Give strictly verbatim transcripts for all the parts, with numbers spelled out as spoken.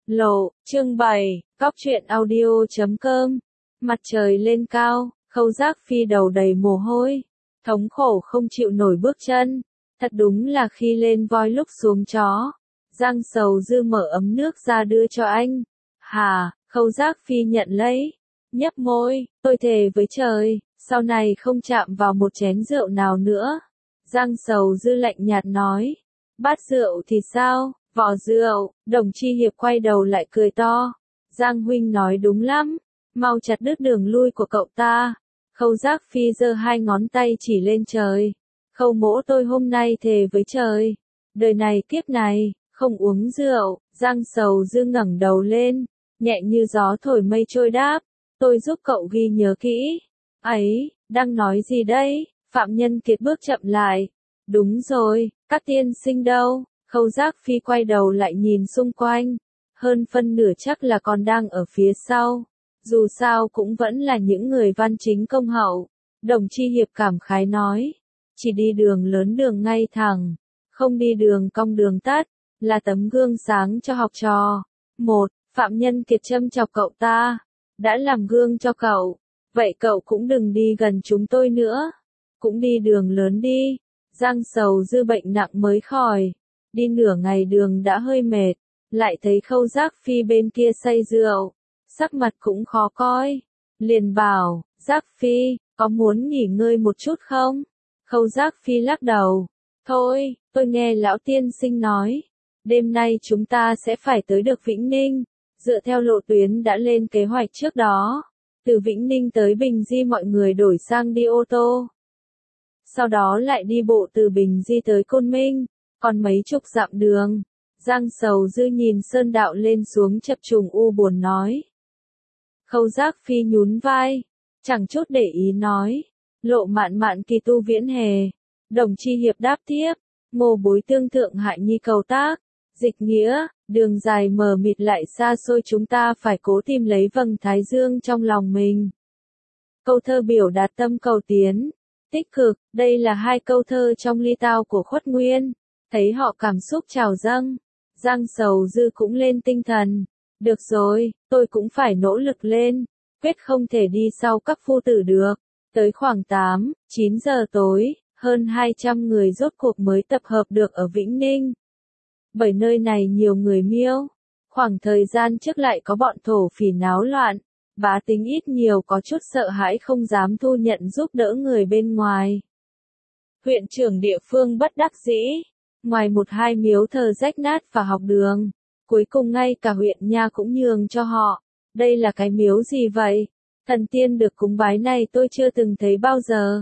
Lộ, chương bảy, Cóc truyện audio chấm com. Mặt trời lên cao, Khâu Giác Phi đầu đầy mồ hôi, thống khổ không chịu nổi bước chân. Thật đúng là khi lên voi lúc xuống chó. Giang Sầu Dư mở ấm nước ra đưa cho anh. Hà, Khâu Giác Phi nhận lấy, nhấp môi, tôi thề với trời, sau này không chạm vào một chén rượu nào nữa. Giang Sầu Dư lạnh nhạt nói, bát rượu thì sao, vò rượu. Đồng Chi Hiệp quay đầu lại cười to. Giang huynh nói đúng lắm, mau chặt đứt đường lui của cậu ta. Khâu Giác Phi giơ hai ngón tay chỉ lên trời. Khâu mỗ tôi hôm nay thề với trời, đời này kiếp này, không uống rượu. Giang Sầu Dư ngẩng đầu lên, nhẹ như gió thổi mây trôi đáp, tôi giúp cậu ghi nhớ kỹ. Ấy, đang nói gì đây? Phạm Nhân Kiệt bước chậm lại. Đúng rồi, các tiên sinh đâu? Khâu Giác Phi quay đầu lại nhìn xung quanh, hơn phân nửa chắc là còn đang ở phía sau. Dù sao cũng vẫn là những người văn chính công hậu. Đồng Chi Hiệp cảm khái nói, chỉ đi đường lớn đường ngay thẳng, không đi đường cong đường tắt, là tấm gương sáng cho học trò. Một, Phạm Nhân Kiệt châm chọc cậu ta, đã làm gương cho cậu, vậy cậu cũng đừng đi gần chúng tôi nữa, cũng đi đường lớn đi. Giang Sầu Dư bệnh nặng mới khỏi, đi nửa ngày đường đã hơi mệt, lại thấy Khâu Giác Phi bên kia say rượu, sắc mặt cũng khó coi, liền bảo, Giác Phi, có muốn nghỉ ngơi một chút không? Khâu Giác Phi lắc đầu, thôi, tôi nghe lão tiên sinh nói, đêm nay chúng ta sẽ phải tới được Vĩnh Ninh, dựa theo lộ tuyến đã lên kế hoạch trước đó, từ Vĩnh Ninh tới Bình Di mọi người đổi sang đi ô tô. Sau đó lại đi bộ từ Bình Di tới Côn Minh, còn mấy chục dặm đường. Giang Sầu Dư nhìn sơn đạo lên xuống chập trùng u buồn nói. Khâu Giác Phi nhún vai, chẳng chút để ý nói, lộ mạn mạn kỳ tu viễn hề. Đồng Chi Hiệp đáp tiếp, mồ bối tương thượng hại nhi cầu tác, dịch nghĩa, đường dài mờ mịt lại xa xôi chúng ta phải cố tìm lấy vầng thái dương trong lòng mình. Câu thơ biểu đạt tâm cầu tiến, tích cực, đây là hai câu thơ trong ly tao của Khuất Nguyên, thấy họ cảm xúc trào dâng. Giang Sầu Dư cũng lên tinh thần, được rồi, tôi cũng phải nỗ lực lên, quyết không thể đi sau các phu tử được. Tới khoảng tám, chín giờ tối, hơn hai trăm người rốt cuộc mới tập hợp được ở Vĩnh Ninh. Bởi nơi này nhiều người Miêu, khoảng thời gian trước lại có bọn thổ phỉ náo loạn, bá tính ít nhiều có chút sợ hãi không dám thu nhận giúp đỡ người bên ngoài. Huyện trưởng địa phương bất đắc dĩ, ngoài một hai miếu thờ rách nát và học đường, cuối cùng ngay cả huyện nha cũng nhường cho họ. Đây là cái miếu gì vậy? Thần tiên được cúng bái này tôi chưa từng thấy bao giờ.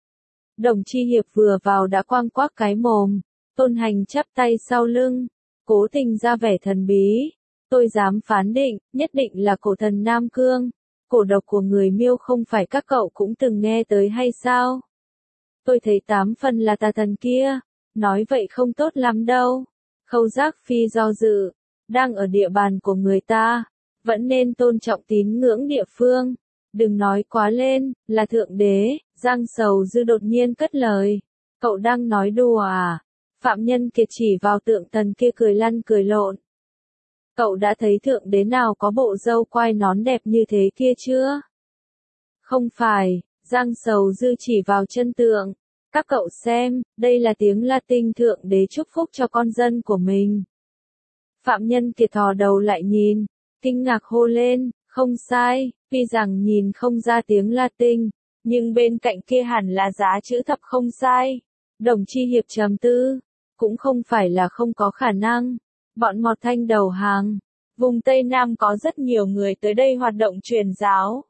Đồng Chi Hiệp vừa vào đã quang quác cái mồm, Tôn Hành chắp tay sau lưng, cố tình ra vẻ thần bí. Tôi dám phán định, nhất định là cổ thần Nam Cương. Cổ độc của người Miêu không phải các cậu cũng từng nghe tới hay sao? Tôi thấy tám phần là tà thần kia, nói vậy không tốt lắm đâu. Khâu Giác Phi do dự, đang ở địa bàn của người ta, vẫn nên tôn trọng tín ngưỡng địa phương, đừng nói quá lên, là thượng đế. Giang Sầu Dư đột nhiên cất lời, cậu đang nói đùa à? Phạm Nhân Kiệt chỉ vào tượng thần kia cười lăn cười lộn. Cậu đã thấy thượng đế nào có bộ râu quai nón đẹp như thế kia chưa? Không phải, Giang Sầu Dư chỉ vào chân tượng. Các cậu xem, đây là tiếng Latin thượng đế chúc phúc cho con dân của mình. Phạm Nhân Kiệt thò đầu lại nhìn, kinh ngạc hô lên, không sai, tuy rằng nhìn không ra tiếng Latin, nhưng bên cạnh kia hẳn là giá chữ thập không sai. Đồng Chi Hiệp trầm tư, cũng không phải là không có khả năng. Bọn Mọt Thanh đầu hàng, vùng Tây Nam có rất nhiều người tới đây hoạt động truyền giáo.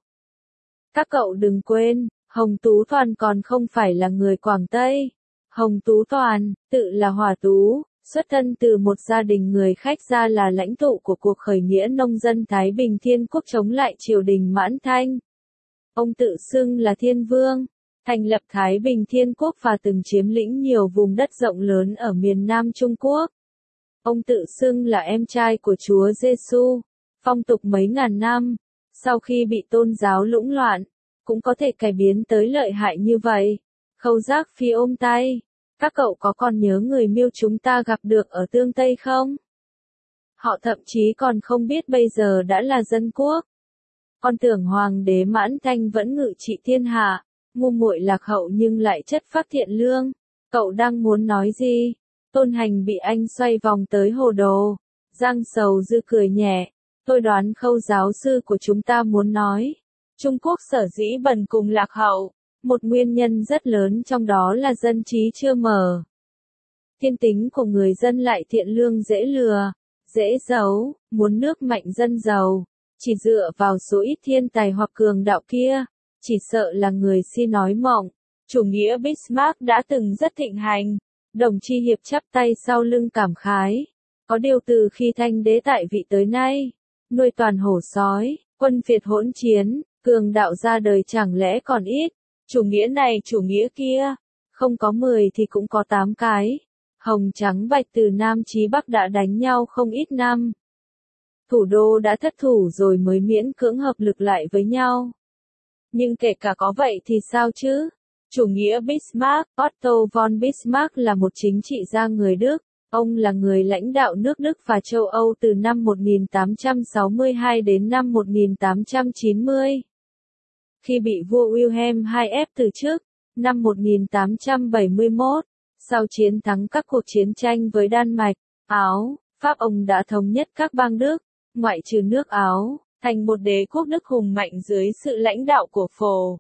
Các cậu đừng quên, Hồng Tú Toàn còn không phải là người Quảng Tây. Hồng Tú Toàn, tự là Hòa Tú, xuất thân từ một gia đình người khách gia là lãnh tụ của cuộc khởi nghĩa nông dân Thái Bình Thiên Quốc chống lại triều đình Mãn Thanh. Ông tự xưng là Thiên Vương, thành lập Thái Bình Thiên Quốc và từng chiếm lĩnh nhiều vùng đất rộng lớn ở miền Nam Trung Quốc. Ông tự xưng là em trai của Chúa Giêsu, phong tục mấy ngàn năm, sau khi bị tôn giáo lũng loạn, cũng có thể cải biến tới lợi hại như vậy. Khâu Giác Phi ôm tay, các cậu có còn nhớ người Miêu chúng ta gặp được ở Tương Tây không? Họ thậm chí còn không biết bây giờ đã là dân quốc. Con tưởng hoàng đế Mãn Thanh vẫn ngự trị thiên hạ, ngu muội lạc hậu nhưng lại chất phác thiện lương. Cậu đang muốn nói gì? Tôn Hành bị anh xoay vòng tới hồ đồ. Giang Sầu Dư cười nhẹ. Tôi đoán Khâu giáo sư của chúng ta muốn nói. Trung Quốc sở dĩ bần cùng lạc hậu. Một nguyên nhân rất lớn trong đó là dân trí chưa mở. Thiên tính của người dân lại thiện lương dễ lừa, dễ giấu, muốn nước mạnh dân giàu. Chỉ dựa vào số ít thiên tài hoặc cường đạo kia, chỉ sợ là người si nói mộng. Chủ nghĩa Bismarck đã từng rất thịnh hành. Đồng Chi Hiệp chắp tay sau lưng cảm khái. Có điều từ khi Thanh đế tại vị tới nay, nuôi toàn hổ sói, quân phiệt hỗn chiến, cường đạo ra đời chẳng lẽ còn ít. Chủ nghĩa này chủ nghĩa kia, không có mười thì cũng có tám cái. Hồng trắng bạch từ Nam chí Bắc đã đánh nhau không ít năm. Thủ đô đã thất thủ rồi mới miễn cưỡng hợp lực lại với nhau. Nhưng kể cả có vậy thì sao chứ? Chủ nghĩa Bismarck, Otto von Bismarck là một chính trị gia người Đức. Ông là người lãnh đạo nước Đức và châu Âu từ năm một nghìn tám trăm sáu mươi hai đến năm một nghìn tám trăm chín mươi. Khi bị vua Wilhelm đệ nhị ép từ chức, năm một nghìn tám trăm bảy mươi mốt, sau chiến thắng các cuộc chiến tranh với Đan Mạch, Áo, Pháp, ông đã thống nhất các bang Đức, ngoại trừ nước Áo, thành một đế quốc Đức hùng mạnh dưới sự lãnh đạo của Phổ.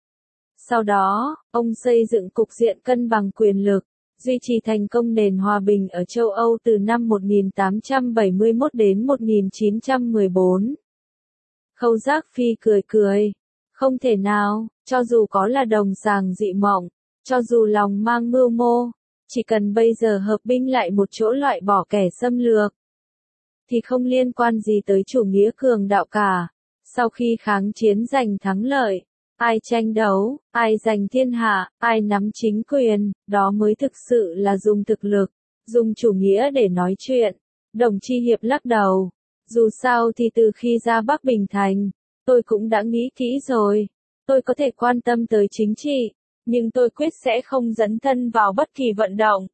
Sau đó, ông xây dựng cục diện cân bằng quyền lực, duy trì thành công nền hòa bình ở châu Âu từ năm một nghìn tám trăm bảy mươi mốt đến một nghìn chín trăm mười bốn. Khâu Giác Phi cười cười. Không thể nào, cho dù có là đồng sàng dị mộng, cho dù lòng mang mưu mô, chỉ cần bây giờ hợp binh lại một chỗ loại bỏ kẻ xâm lược, thì không liên quan gì tới chủ nghĩa cường đạo cả. Sau khi kháng chiến giành thắng lợi, ai tranh đấu, ai giành thiên hạ, ai nắm chính quyền, đó mới thực sự là dùng thực lực, dùng chủ nghĩa để nói chuyện. Đồng Chi Hiệp lắc đầu. Dù sao thì từ khi ra Bắc Bình Thành, tôi cũng đã nghĩ kỹ rồi. Tôi có thể quan tâm tới chính trị, nhưng tôi quyết sẽ không dấn thân vào bất kỳ vận động.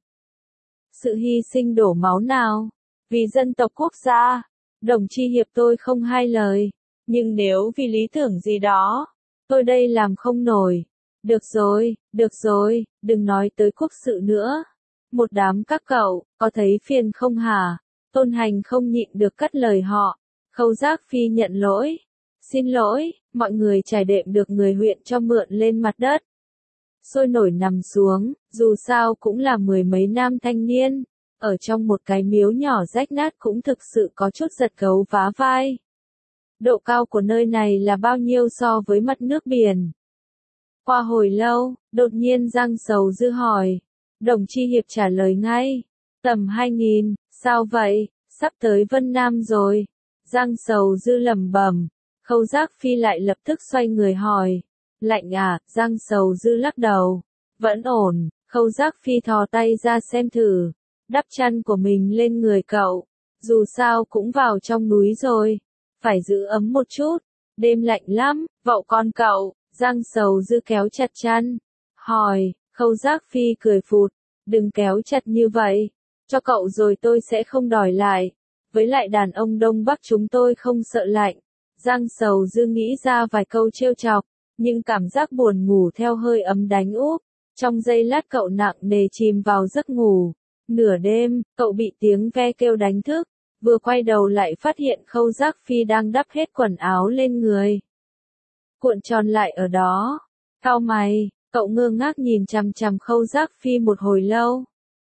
Sự hy sinh đổ máu nào, vì dân tộc quốc gia, Đồng Chi Hiệp tôi không hai lời. Nhưng nếu vì lý tưởng gì đó, tôi đây làm không nổi. Được rồi, được rồi, đừng nói tới quốc sự nữa. Một đám các cậu, có thấy phiền không hả? Tôn Hành không nhịn được cắt lời họ. Khâu Giác Phi nhận lỗi. Xin lỗi, mọi người trải đệm được người huyện cho mượn lên mặt đất. Sôi nổi nằm xuống, dù sao cũng là mười mấy nam thanh niên. Ở trong một cái miếu nhỏ rách nát cũng thực sự có chút giật gấu vá vai. Độ cao của nơi này là bao nhiêu so với mặt nước biển? Qua hồi lâu, đột nhiên Giang Sầu Dư hỏi. Đồng Chi Hiệp trả lời ngay. Tầm hai nghìn, sao vậy? Sắp tới Vân Nam rồi. Giang Sầu Dư lẩm bẩm. Khâu Giác Phi lại lập tức xoay người hỏi. Lạnh à? Giang Sầu Dư lắc đầu. Vẫn ổn. Khâu Giác Phi thò tay ra xem thử. Đắp chăn của mình lên người cậu. Dù sao cũng vào trong núi rồi. Phải giữ ấm một chút. Đêm lạnh lắm, vậu con cậu. Giang Sầu Dư kéo chặt chăn. Hỏi. Khâu Giác Phi cười phụt. Đừng kéo chặt như vậy. Cho cậu rồi tôi sẽ không đòi lại. Với lại đàn ông Đông Bắc chúng tôi không sợ lạnh. Giang Sầu Dư nghĩ ra vài câu trêu chọc. Nhưng cảm giác buồn ngủ theo hơi ấm đánh úp. Trong giây lát cậu nặng nề chìm vào giấc ngủ. Nửa đêm, cậu bị tiếng ve kêu đánh thức. Vừa quay đầu lại phát hiện Khâu Giác Phi đang đắp hết quần áo lên người. Cuộn tròn lại ở đó. Cau mày, cậu ngơ ngác nhìn chằm chằm Khâu Giác Phi một hồi lâu.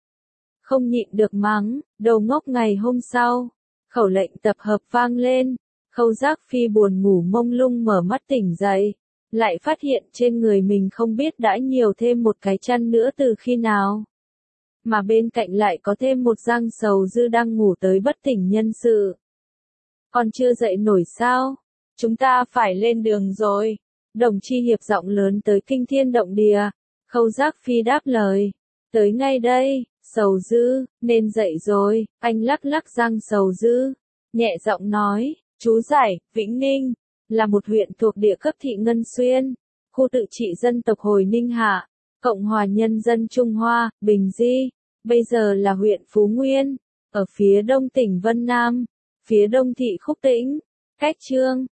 Không nhịn được mắng, đầu ngốc. Ngày hôm sau, khẩu lệnh tập hợp vang lên. Khâu Giác Phi buồn ngủ mông lung mở mắt tỉnh dậy. Lại phát hiện trên người mình không biết đã nhiều thêm một cái chăn nữa từ khi nào. Mà bên cạnh lại có thêm một Giang Sầu Dư đang ngủ tới bất tỉnh nhân sự. Còn chưa dậy nổi sao? Chúng ta phải lên đường rồi. Đồng Chi Hiệp giọng lớn tới kinh thiên động địa. Khâu Giác Phi đáp lời. Tới ngay đây, Sầu Dư, nên dậy rồi. Anh lắc lắc Giang Sầu Dư. Nhẹ giọng nói, chú giải, Vĩnh Ninh, là một huyện thuộc địa cấp thị Ngân Xuyên, khu tự trị dân tộc Hồi Ninh Hạ, Cộng hòa Nhân dân Trung Hoa, Bình Di, bây giờ là huyện Phú Nguyên, ở phía đông tỉnh Vân Nam. phía đông thị Khúc Tĩnh, cách Chương